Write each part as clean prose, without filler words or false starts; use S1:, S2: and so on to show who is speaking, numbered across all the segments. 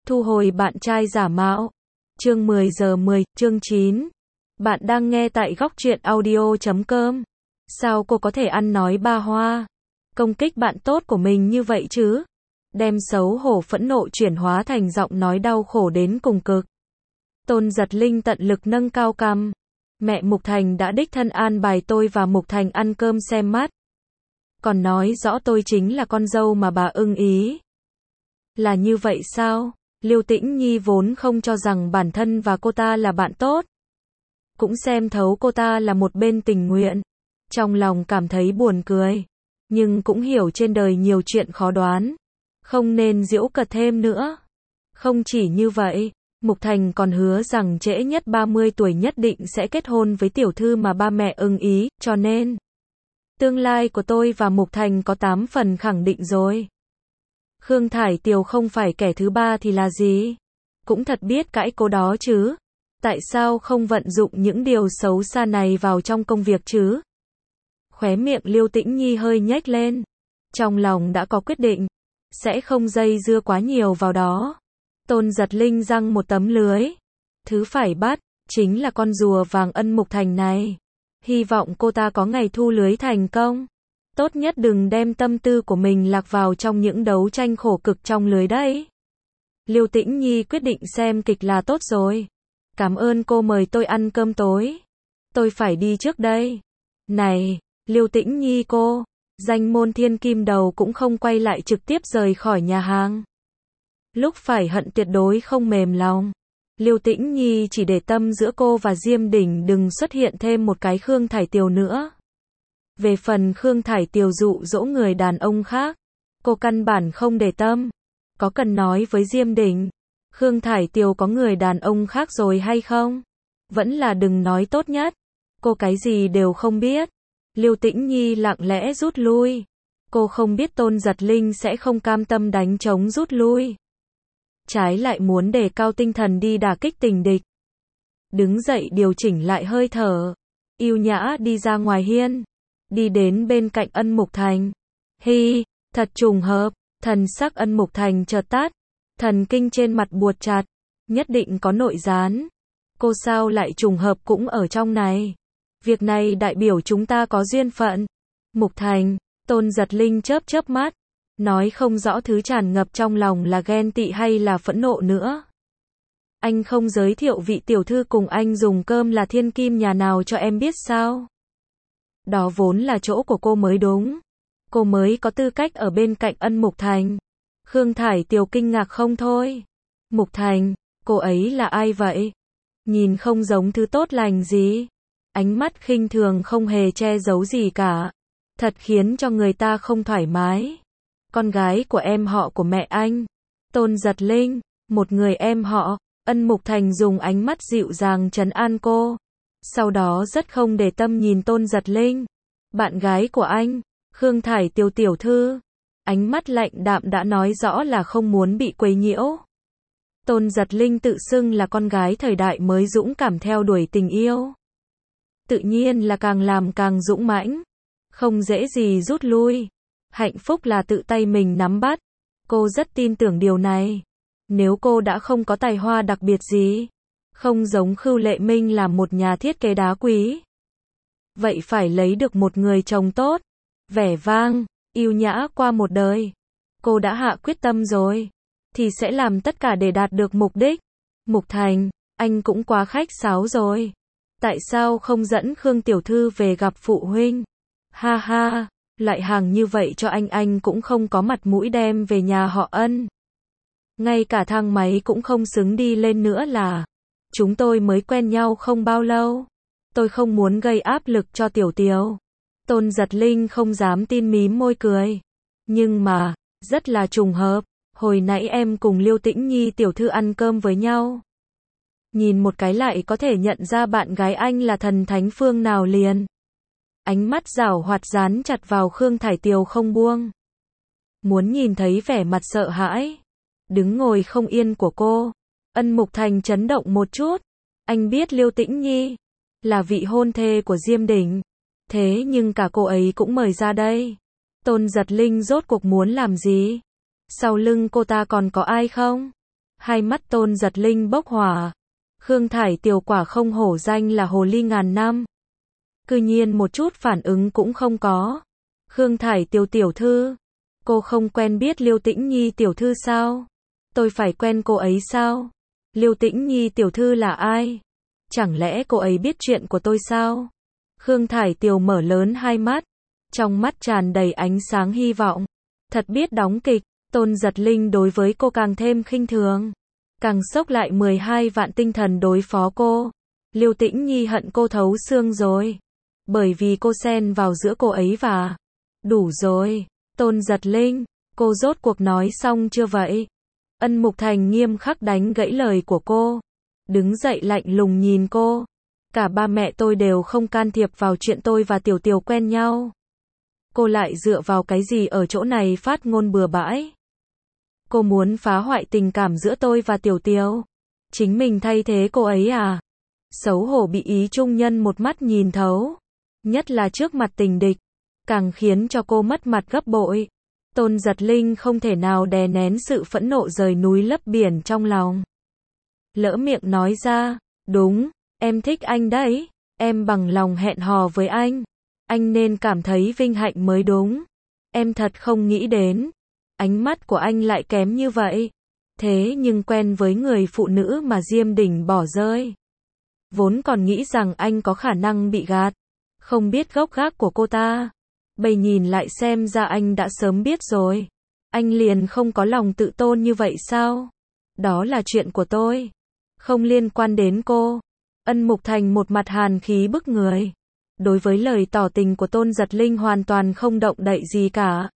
S1: Thu hồi bạn trai giả mạo. Chương 10 giờ 10, chương 9. Bạn đang nghe tại góc truyện audio.com. Sao cô có thể ăn nói ba hoa, công kích bạn tốt của mình như vậy chứ? Đem xấu hổ phẫn nộ chuyển hóa thành giọng nói đau khổ đến cùng cực. Tôn Giật Linh tận lực nâng cao cằm. Mẹ Mục Thành đã đích thân an bài tôi và Mục Thành ăn cơm xem mắt. Còn nói rõ tôi chính là con dâu mà bà ưng ý. Là như vậy sao? Liêu Tĩnh Nhi vốn không cho rằng bản thân và cô ta là bạn tốt. Cũng xem thấu cô ta là một bên tình nguyện. Trong lòng cảm thấy buồn cười. Nhưng cũng hiểu trên đời nhiều chuyện khó đoán. Không nên giễu cợt thêm nữa. Không chỉ như vậy, Mục Thành còn hứa rằng trễ nhất 30 tuổi nhất định sẽ kết hôn với tiểu thư mà ba mẹ ưng ý, cho nên tương lai của tôi và Mục Thành có 8 phần khẳng định rồi. Khương Thải Tiều không phải kẻ thứ ba thì là gì? Cũng thật biết cãi cố đó chứ. Tại sao không vận dụng những điều xấu xa này vào trong công việc chứ? Khóe miệng Liêu Tĩnh Nhi hơi nhếch lên. Trong lòng đã có quyết định. Sẽ không dây dưa quá nhiều vào đó. Tôn Giật Linh giăng một tấm lưới. Thứ phải bắt, chính là con rùa vàng Ân Mục Thành này. Hy vọng cô ta có ngày thu lưới thành công. Tốt nhất đừng đem tâm tư của mình lạc vào trong những đấu tranh khổ cực trong lưới đấy. Liêu Tĩnh Nhi quyết định xem kịch là tốt rồi. Cảm ơn cô mời tôi ăn cơm tối. Tôi phải đi trước đây. Này, Liêu Tĩnh Nhi cô, danh môn thiên kim đầu cũng không quay lại trực tiếp rời khỏi nhà hàng. Lúc phải hận tuyệt đối không mềm lòng. Liêu Tĩnh Nhi chỉ để tâm giữa cô và Diêm Đỉnh đừng xuất hiện thêm một cái Khương Thải Tiều nữa. Về phần Khương Thải Tiều dụ dỗ người đàn ông khác, cô căn bản không để tâm. Có cần nói với Diêm Đỉnh, Khương Thải Tiều có người đàn ông khác rồi hay không? Vẫn là đừng nói tốt nhất. Cô cái gì đều không biết. Liêu Tĩnh Nhi lặng lẽ rút lui. Cô không biết Tôn Giật Linh sẽ không cam tâm đánh trống rút lui. Trái lại muốn đề cao tinh thần đi đả kích tình địch. Đứng dậy điều chỉnh lại hơi thở. Yêu nhã đi ra ngoài hiên. Đi đến bên cạnh Ân Mục Thành. Hi, thật trùng hợp. Thần sắc Ân Mục Thành chợt tắt. Thần kinh trên mặt buột chặt. Nhất định có nội gián. Cô sao lại trùng hợp cũng ở trong này. Việc này đại biểu chúng ta có duyên phận. Mục Thành, Tôn Giật Linh chớp chớp mắt. Nói không rõ thứ tràn ngập trong lòng là ghen tị hay là phẫn nộ nữa. Anh không giới thiệu vị tiểu thư cùng anh dùng cơm là thiên kim nhà nào cho em biết sao? Đó vốn là chỗ của cô mới đúng. Cô mới có tư cách ở bên cạnh Ân Mục Thành. Khương Thải Tiều kinh ngạc không thôi. Mục Thành, cô ấy là ai vậy? Nhìn không giống thứ tốt lành gì. Ánh mắt khinh thường không hề che giấu gì cả. Thật khiến cho người ta không thoải mái. Con gái của em họ của mẹ anh. Tôn Giật Linh, một người em họ. Ân Mục Thành dùng ánh mắt dịu dàng trấn an cô. Sau đó rất không để tâm nhìn Tôn Giật Linh. Bạn gái của anh, Khương Thải Tiều tiểu thư. Ánh mắt lạnh đạm đã nói rõ là không muốn bị quấy nhiễu. Tôn Giật Linh tự xưng là con gái thời đại mới dũng cảm theo đuổi tình yêu. Tự nhiên là càng làm càng dũng mãnh. Không dễ gì rút lui. Hạnh phúc là tự tay mình nắm bắt. Cô rất tin tưởng điều này. Nếu cô đã không có tài hoa đặc biệt gì, không giống Khưu Lệ Minh là một nhà thiết kế đá quý, vậy phải lấy được một người chồng tốt, vẻ vang, yêu nhã qua một đời. Cô đã hạ quyết tâm rồi, thì sẽ làm tất cả để đạt được mục đích. Mục Thành, anh cũng quá khách sáo rồi. Tại sao không dẫn Khương tiểu thư về gặp phụ huynh? Ha ha, loại hàng như vậy cho anh cũng không có mặt mũi đem về nhà họ Ân. Ngay cả thang máy cũng không xứng đi lên nữa là. Chúng tôi mới quen nhau không bao lâu. Tôi không muốn gây áp lực cho Tiểu Tiều. Tôn Giật Linh không dám tin mím môi cười. Nhưng mà, rất là trùng hợp. Hồi nãy em cùng Liêu Tĩnh Nhi tiểu thư ăn cơm với nhau. Nhìn một cái lại có thể nhận ra bạn gái anh là thần thánh phương nào liền. Ánh mắt giảo hoạt dán chặt vào Khương Thải Tiều không buông. Muốn nhìn thấy vẻ mặt sợ hãi. Đứng ngồi không yên của cô. Ân Mục Thành chấn động một chút. Anh biết Liêu Tĩnh Nhi là vị hôn thê của Diêm Đỉnh. Thế nhưng cả cô ấy cũng mời ra đây. Tôn Giật Linh rốt cuộc muốn làm gì? Sau lưng cô ta còn có ai không? Hai mắt Tôn Giật Linh bốc hỏa. Khương Thải Tiều quả không hổ danh là hồ ly ngàn năm. Cư nhiên một chút phản ứng cũng không có. Khương Thải Tiều tiểu thư, cô không quen biết Liêu Tĩnh Nhi tiểu thư sao? Tôi phải quen cô ấy sao? Liêu Tĩnh Nhi tiểu thư là ai? Chẳng lẽ cô ấy biết chuyện của tôi sao? Khương Thải Tiều mở lớn hai mắt, trong mắt tràn đầy ánh sáng hy vọng. Thật biết đóng kịch. Tôn Giật Linh đối với cô càng thêm khinh thường, càng xốc lại 12 vạn tinh thần đối phó cô. Liêu Tĩnh Nhi hận cô thấu xương rồi, bởi vì cô xen vào giữa cô ấy và... Đủ rồi, Tôn Giật Linh, cô rốt cuộc nói xong chưa vậy? Ân Mục Thành nghiêm khắc đánh gãy lời của cô, đứng dậy lạnh lùng nhìn cô. Cả ba mẹ tôi đều không can thiệp vào chuyện tôi và Tiểu Tiều quen nhau. Cô lại dựa vào cái gì ở chỗ này phát ngôn bừa bãi? Cô muốn phá hoại tình cảm giữa tôi và Tiểu Tiều? Chính mình thay thế cô ấy à? Xấu hổ bị ý trung nhân một mắt nhìn thấu, nhất là trước mặt tình địch, càng khiến cho cô mất mặt gấp bội. Tôn Giật Linh không thể nào đè nén sự phẫn nộ rời núi lấp biển trong lòng. Lỡ miệng nói ra, đúng, em thích anh đấy, em bằng lòng hẹn hò với anh nên cảm thấy vinh hạnh mới đúng. Em thật không nghĩ đến, ánh mắt của anh lại kém như vậy. Thế nhưng quen với người phụ nữ mà Diêm Đình bỏ rơi. Vốn còn nghĩ rằng anh có khả năng bị gạt, không biết gốc gác của cô ta. Bây nhìn lại xem ra anh đã sớm biết rồi. Anh liền không có lòng tự tôn như vậy sao? Đó là chuyện của tôi, không liên quan đến cô. Ân Mục Thành một mặt hàn khí bức người. Đối với lời tỏ tình của Tôn Giật Linh hoàn toàn không động đậy gì cả.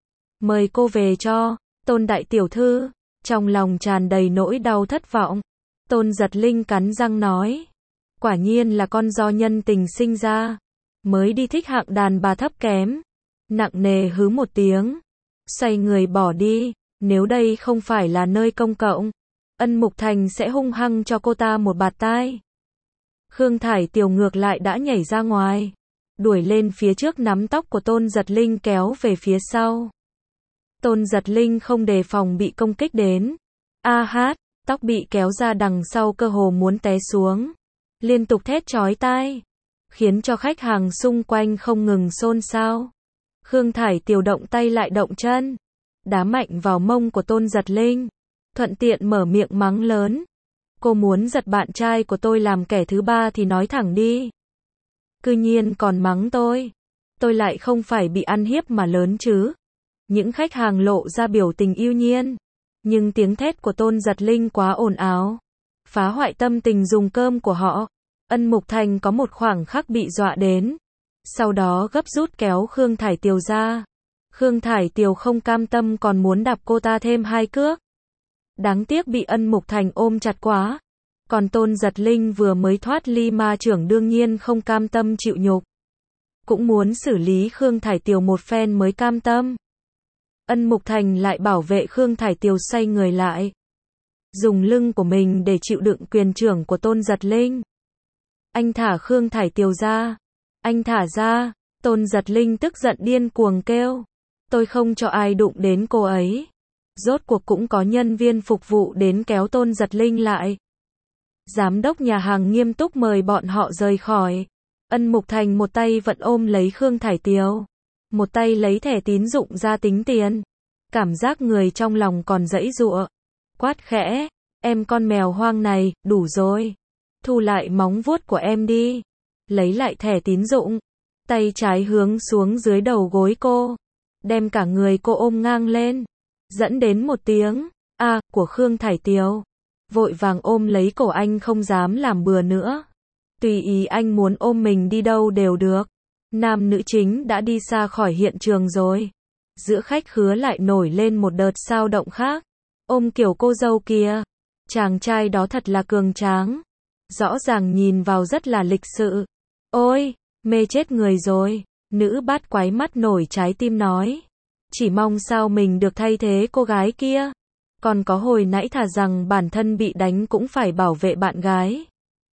S1: Mời cô về cho, Tôn đại tiểu thư. Trong lòng tràn đầy nỗi đau thất vọng, Tôn Giật Linh cắn răng nói. Quả nhiên là con do nhân tình sinh ra, mới đi thích hạng đàn bà thấp kém. Nặng nề hứ một tiếng, xoay người bỏ đi. Nếu đây không phải là nơi công cộng, Ân Mục Thành sẽ hung hăng cho cô ta một bạt tai. Khương Thải Tiều ngược lại đã nhảy ra ngoài, đuổi lên phía trước nắm tóc của Tôn Giật Linh kéo về phía sau. Tôn Giật Linh không đề phòng bị công kích đến. Tóc bị kéo ra đằng sau cơ hồ muốn té xuống. Liên tục thét chói tai, khiến cho khách hàng xung quanh không ngừng xôn xao. Khương Thải Tiều động tay lại động chân, đá mạnh vào mông của Tôn Giật Linh, thuận tiện mở miệng mắng lớn. Cô muốn giật bạn trai của tôi làm kẻ thứ ba thì nói thẳng đi. Cư nhiên còn mắng tôi lại không phải bị ăn hiếp mà lớn chứ. Những khách hàng lộ ra biểu tình yêu nhiên, nhưng tiếng thét của Tôn Giật Linh quá ồn ào, phá hoại tâm tình dùng cơm của họ. Ân Mục Thành có một khoảng khắc bị dọa đến, sau đó gấp rút kéo Khương Thải Tiều ra. Khương Thải Tiều không cam tâm còn muốn đạp cô ta thêm 2 cước. Đáng tiếc bị Ân Mục Thành ôm chặt quá. Còn Tôn Giật Linh vừa mới thoát ly ma trưởng đương nhiên không cam tâm chịu nhục, cũng muốn xử lý Khương Thải Tiều một phen mới cam tâm. Ân Mục Thành lại bảo vệ Khương Thải Tiều xoay người lại, dùng lưng của mình để chịu đựng quyền trưởng của Tôn Giật Linh. Anh thả Khương Thải Tiều ra. Anh thả ra. Tôn Giật Linh tức giận điên cuồng kêu. Tôi không cho ai đụng đến cô ấy. Rốt cuộc cũng có nhân viên phục vụ đến kéo Tôn Giật Linh lại. Giám đốc nhà hàng nghiêm túc mời bọn họ rời khỏi. Ân Mục Thành một tay vẫn ôm lấy Khương Thải Tiều, một tay lấy thẻ tín dụng ra tính tiền. Cảm giác người trong lòng còn giãy giụa. Quát khẽ, em con mèo hoang này, đủ rồi. Thu lại móng vuốt của em đi. Lấy lại thẻ tín dụng. Tay trái hướng xuống dưới đầu gối cô, đem cả người cô ôm ngang lên, dẫn đến một tiếng của Khương Thải Tiều. Vội vàng ôm lấy cổ anh không dám làm bừa nữa. Tùy ý anh muốn ôm mình đi đâu đều được. Nam nữ chính đã đi xa khỏi hiện trường rồi. Giữa khách khứa lại nổi lên một đợt sao động khác. Ôm kiểu cô dâu kia. Chàng trai đó thật là cường tráng. Rõ ràng nhìn vào rất là lịch sự. Ôi, mê chết người rồi. Nữ bát quái mắt nổi trái tim nói. Chỉ mong sao mình được thay thế cô gái kia. Còn có hồi nãy thà rằng bản thân bị đánh cũng phải bảo vệ bạn gái.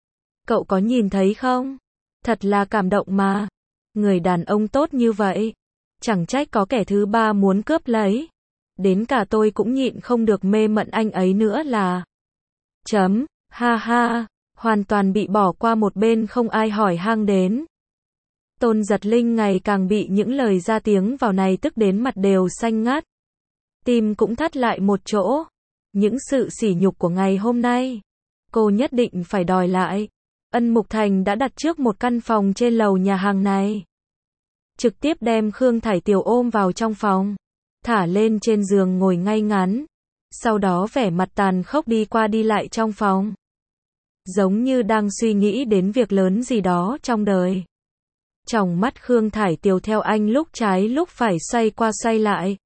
S1: Cậu có nhìn thấy không? Thật là cảm động mà. Người đàn ông tốt như vậy. Chẳng trách có kẻ thứ ba muốn cướp lấy. đến cả tôi cũng nhịn không được mê mẩn anh ấy nữa là. Ha ha, hoàn toàn bị bỏ qua một bên không ai hỏi han đến. Tôn Giật Linh ngày càng bị những lời ra tiếng vào này tức đến mặt đều xanh ngắt. Tim cũng thắt lại một chỗ. Những sự sỉ nhục của ngày hôm nay, cô nhất định phải đòi lại. Ân Mục Thành đã đặt trước một căn phòng trên lầu nhà hàng này. Trực tiếp đem Khương Thải Tiều ôm vào trong phòng, thả lên trên giường ngồi ngay ngắn. Sau đó vẻ mặt tàn khốc đi qua đi lại trong phòng. Giống như đang suy nghĩ đến việc lớn gì đó trong đời. Trong mắt Khương Thải Tiều theo anh lúc trái lúc phải xoay qua xoay lại.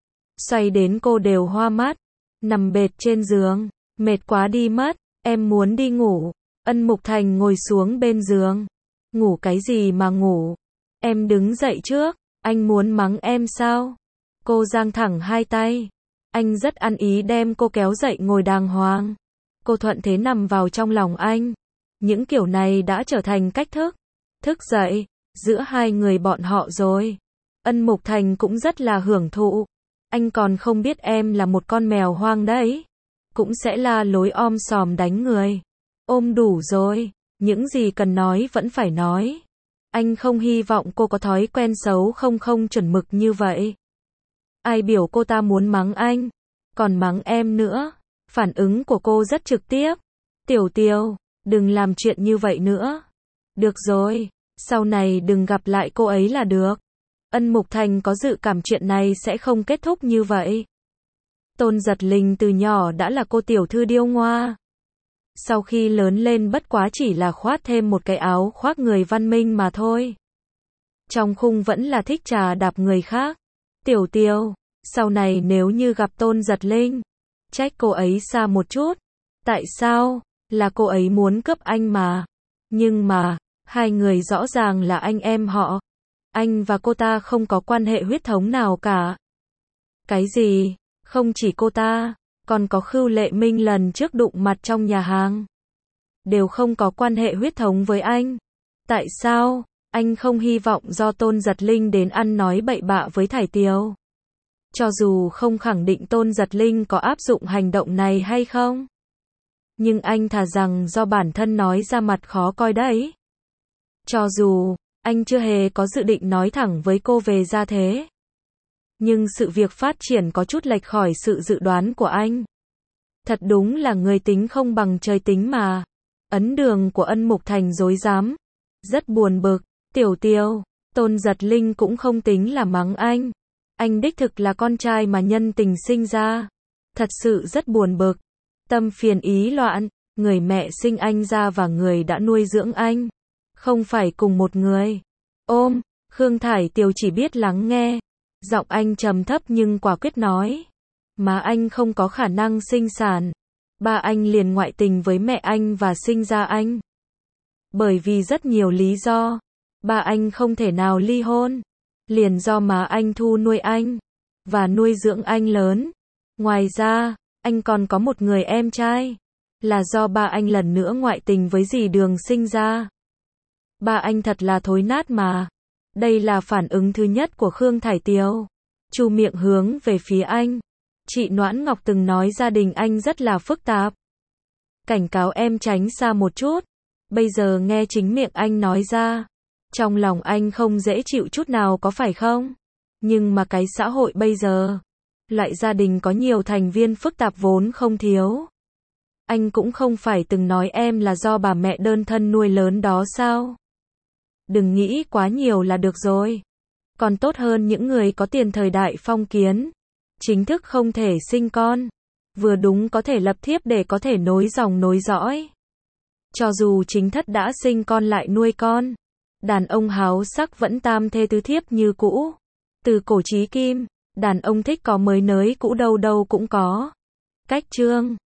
S1: Xoay đến cô đều hoa mắt. Nằm bệt trên giường. Mệt quá đi mất. Em muốn đi ngủ. Ân Mục Thành ngồi xuống bên giường. Ngủ cái gì mà ngủ? Em đứng dậy trước. Anh muốn mắng em sao? Cô giang thẳng hai tay. Anh rất ăn ý đem cô kéo dậy ngồi đàng hoàng. Cô thuận thế nằm vào trong lòng anh. Những kiểu này đã trở thành cách thức. Thức dậy, giữa hai người bọn họ rồi. Ân Mục Thành cũng rất là hưởng thụ. Anh còn không biết em là một con mèo hoang đấy. Cũng sẽ la lối om sòm đánh người. Ôm đủ rồi, những gì cần nói vẫn phải nói. Anh không hy vọng cô có thói quen xấu không chuẩn mực như vậy. Ai biểu cô ta muốn mắng anh, còn mắng em nữa. Phản ứng của cô rất trực tiếp. Tiểu Tiều, đừng làm chuyện như vậy nữa. Được rồi, sau này đừng gặp lại cô ấy là được. Ân Mục Thành có dự cảm chuyện này sẽ không kết thúc như vậy. Tôn Giật Linh từ nhỏ đã là cô tiểu thư điêu ngoa. Sau khi lớn lên bất quá chỉ là khoác thêm một cái áo khoác người văn minh mà thôi. Trong khung vẫn là thích trà đạp người khác. Tiểu Tiều, sau này nếu như gặp Tôn Giật Linh, trách cô ấy xa một chút. Tại sao? Là cô ấy muốn cướp anh mà. Nhưng mà, hai người rõ ràng là anh em họ. Anh và cô ta không có quan hệ huyết thống nào cả. Cái gì? Không chỉ cô ta, còn có Khưu Lệ Minh lần trước đụng mặt trong nhà hàng. Đều không có quan hệ huyết thống với anh. Tại sao? Anh không hy vọng do Tôn Giật Linh đến ăn nói bậy bạ với Thải Tiều. Cho dù không khẳng định Tôn Giật Linh có áp dụng hành động này hay không. Nhưng anh thà rằng do bản thân nói ra mặt khó coi đấy. Cho dù, anh chưa hề có dự định nói thẳng với cô về gia thế. Nhưng sự việc phát triển có chút lệch khỏi sự dự đoán của anh. Thật đúng là người tính không bằng trời tính mà. Ấn đường của Ân Mục Thành rối rắm. Rất buồn bực. Tiểu Tiều, Tôn Giật Linh cũng không tính là mắng anh. Anh đích thực là con trai mà nhân tình sinh ra. Thật sự rất buồn bực. Tâm phiền ý loạn. Người mẹ sinh anh ra và người đã nuôi dưỡng anh. Không phải cùng một người. Ôm, Khương Thải Tiều chỉ biết lắng nghe. Giọng anh trầm thấp nhưng quả quyết nói. Má anh không có khả năng sinh sản. Ba anh liền ngoại tình với mẹ anh và sinh ra anh. Bởi vì rất nhiều lý do. Ba anh không thể nào ly hôn. Liền do má anh thu nuôi anh. Và nuôi dưỡng anh lớn. Ngoài ra, anh còn có một người em trai. Là do ba anh lần nữa ngoại tình với dì Đường sinh ra. Ba anh thật là thối nát mà. Đây là phản ứng thứ nhất của Khương Thải Tiều. Chu miệng hướng về phía anh. Chị Noãn Ngọc từng nói gia đình anh rất là phức tạp. Cảnh cáo em tránh xa một chút. Bây giờ nghe chính miệng anh nói ra. Trong lòng anh không dễ chịu chút nào có phải không? Nhưng mà cái xã hội bây giờ. Loại gia đình có nhiều thành viên phức tạp vốn không thiếu. Anh cũng không phải từng nói em là do bà mẹ đơn thân nuôi lớn đó sao? Đừng nghĩ quá nhiều là được rồi. Còn tốt hơn những người có tiền thời đại phong kiến. Chính thức không thể sinh con. Vừa đúng có thể lập thiếp để có thể nối dòng nối dõi. Cho dù chính thất đã sinh con lại nuôi con. Đàn ông háo sắc vẫn tam thê tứ thiếp như cũ. Từ cổ chí kim, đàn ông thích có mới nới cũ đâu đâu cũng có. Cách chương